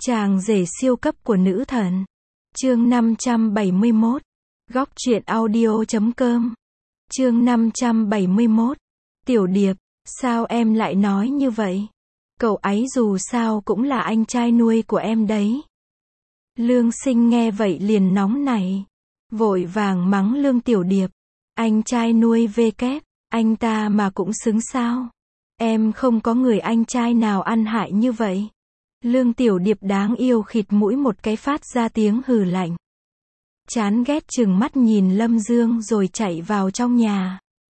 Chàng rể siêu cấp của nữ thần. Chương 571. Góc truyện audio.com. Chương 571. Tiểu Điệp, sao em lại nói như vậy? Cậu ấy dù sao cũng là anh trai nuôi của em đấy. Lương Sinh nghe vậy liền nóng nảy, vội vàng mắng Lương Tiểu Điệp. Anh trai nuôi về kép, anh ta mà cũng xứng sao? Em không có người anh trai nào ăn hại như vậy. Lương Tiểu Điệp đáng yêu khịt mũi một cái phát ra tiếng hừ lạnh. Chán ghét trừng mắt nhìn Lâm Dương rồi chạy vào trong nhà.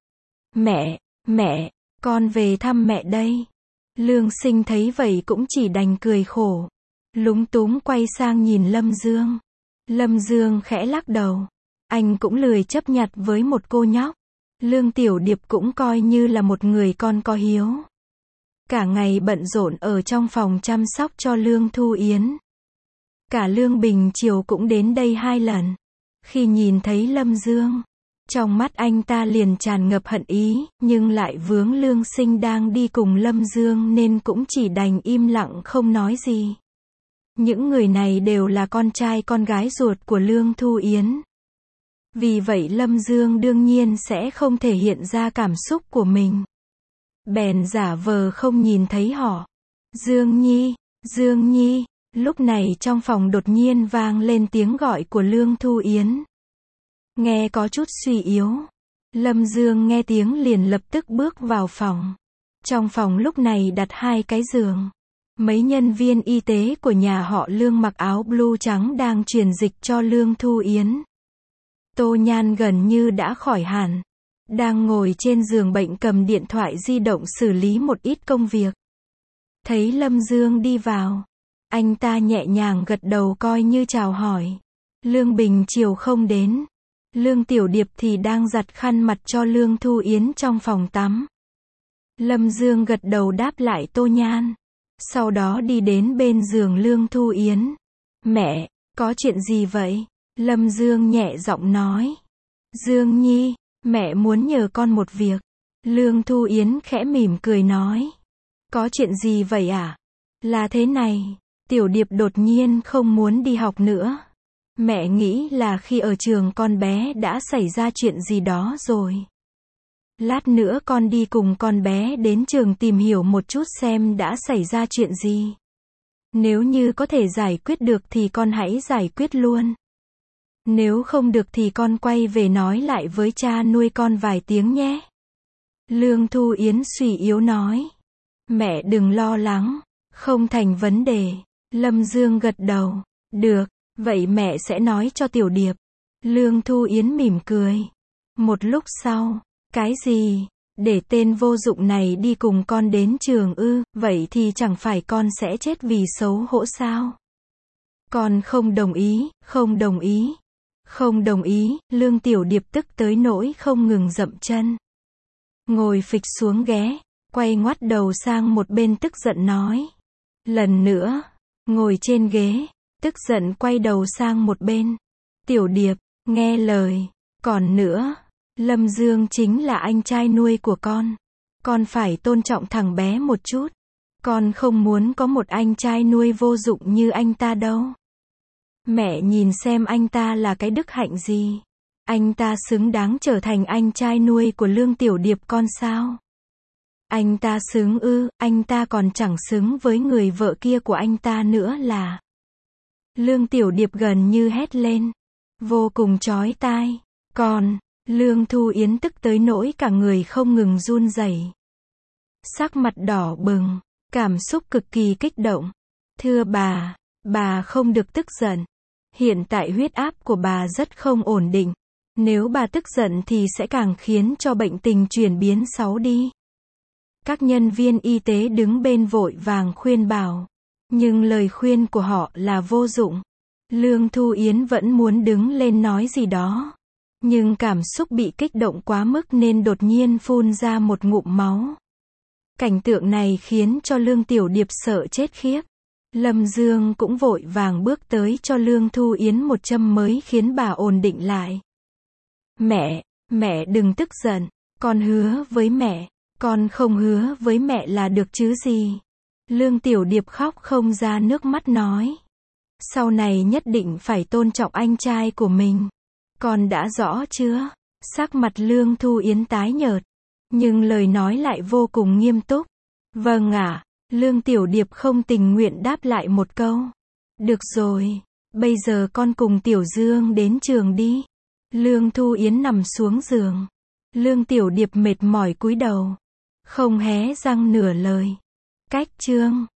Mẹ, con về thăm mẹ đây. Lương Sinh thấy vậy cũng chỉ đành cười khổ. Lúng túng quay sang nhìn Lâm Dương. Lâm Dương khẽ lắc đầu. Anh cũng lười chấp nhặt với một cô nhóc. Lương Tiểu Điệp cũng coi như là một người con có hiếu. Cả ngày bận rộn ở trong phòng chăm sóc cho Lương Thu Yến. Cả Lương Bình Chiều cũng đến đây 2 lần. Khi nhìn thấy Lâm Dương, trong mắt anh ta liền tràn ngập hận ý, nhưng lại vướng Lương Sinh đang đi cùng Lâm Dương nên cũng chỉ đành im lặng không nói gì. Những người này đều là con trai con gái ruột của Lương Thu Yến. Vì vậy Lâm Dương đương nhiên sẽ không thể hiện ra cảm xúc của mình. Bèn giả vờ không nhìn thấy họ. Dương Nhi, lúc này trong phòng đột nhiên vang lên tiếng gọi của Lương Thu Yến. Nghe có chút suy yếu. Lâm Dương nghe tiếng liền lập tức bước vào phòng. Trong phòng lúc này đặt 2 cái giường. Mấy nhân viên y tế của nhà họ Lương mặc áo blue trắng đang truyền dịch cho Lương Thu Yến. Tô Nhan gần như đã khỏi hẳn. Đang ngồi trên giường bệnh cầm điện thoại di động xử lý một ít công việc. Thấy Lâm Dương đi vào, anh ta nhẹ nhàng gật đầu coi như chào hỏi. Lương Bình Chiều không đến. Lương Tiểu Điệp thì đang giặt khăn mặt cho Lương Thu Yến trong phòng tắm. Lâm Dương gật đầu đáp lại Tô Nhan. Sau đó đi đến bên giường Lương Thu Yến. Mẹ, có chuyện gì vậy? Lâm Dương nhẹ giọng nói. Dương Nhi, mẹ muốn nhờ con một việc. Lương Thu Yến khẽ mỉm cười nói. Có chuyện gì vậy à? Là thế này, Tiểu Điệp đột nhiên không muốn đi học nữa. Mẹ nghĩ là khi ở trường con bé đã xảy ra chuyện gì đó rồi. Lát nữa con đi cùng con bé đến trường tìm hiểu một chút xem đã xảy ra chuyện gì. Nếu như có thể giải quyết được thì con hãy giải quyết luôn. Nếu không được thì con quay về nói lại với cha nuôi con vài tiếng nhé. Lương Thu Yến suy yếu nói. Mẹ đừng lo lắng, không thành vấn đề. Lâm Dương gật đầu. Được, vậy mẹ sẽ nói cho Tiểu Điệp. Lương Thu Yến mỉm cười. Một lúc sau, cái gì? Để tên vô dụng này đi cùng con đến trường ư? Vậy thì chẳng phải con sẽ chết vì xấu hổ sao? Con không đồng ý, không đồng ý. Không đồng ý, Lương Tiểu Điệp tức tới nỗi không ngừng dậm chân. Ngồi phịch xuống ghế, quay ngoắt đầu sang một bên tức giận nói. Lần nữa, ngồi trên ghế, tức giận quay đầu sang một bên. Tiểu Điệp, nghe lời. Còn nữa, Lâm Dương chính là anh trai nuôi của con phải tôn trọng thằng bé một chút. Con không muốn có một anh trai nuôi vô dụng như anh ta đâu. Mẹ nhìn xem anh ta là cái đức hạnh gì. Anh ta xứng đáng trở thành anh trai nuôi của Lương Tiểu Điệp con sao? Anh ta xứng ư? Anh ta còn chẳng xứng với người vợ kia của anh ta nữa là. Lương Tiểu Điệp gần như hét lên. Vô cùng chói tai. Còn, Lương Thu Yến tức tới nỗi cả người không ngừng run rẩy. Sắc mặt đỏ bừng, cảm xúc cực kỳ kích động. Thưa bà không được tức giận. Hiện tại huyết áp của bà rất không ổn định. Nếu bà tức giận thì sẽ càng khiến cho bệnh tình chuyển biến xấu đi. Các nhân viên y tế đứng bên vội vàng khuyên bảo. Nhưng lời khuyên của họ là vô dụng. Lương Thu Yến vẫn muốn đứng lên nói gì đó. Nhưng cảm xúc bị kích động quá mức nên đột nhiên phun ra một ngụm máu. Cảnh tượng này khiến cho Lương Tiểu Điệp sợ chết khiếp. Lâm Dương cũng vội vàng bước tới cho Lương Thu Yến một châm mới khiến bà ổn định lại. Mẹ đừng tức giận. Con hứa với mẹ. Con không hứa với mẹ là được chứ gì. Lương Tiểu Điệp khóc không ra nước mắt nói. Sau này nhất định phải tôn trọng anh trai của mình. Con đã rõ chưa? Sắc mặt Lương Thu Yến tái nhợt. Nhưng lời nói lại vô cùng nghiêm túc. Vâng ạ. Lương Tiểu Điệp không tình nguyện đáp lại một câu. Được rồi. Bây giờ con cùng Tiểu Dương đến trường đi. Lương Thu Yến nằm xuống giường. Lương Tiểu Điệp mệt mỏi cúi đầu. Không hé răng nửa lời. Cách chương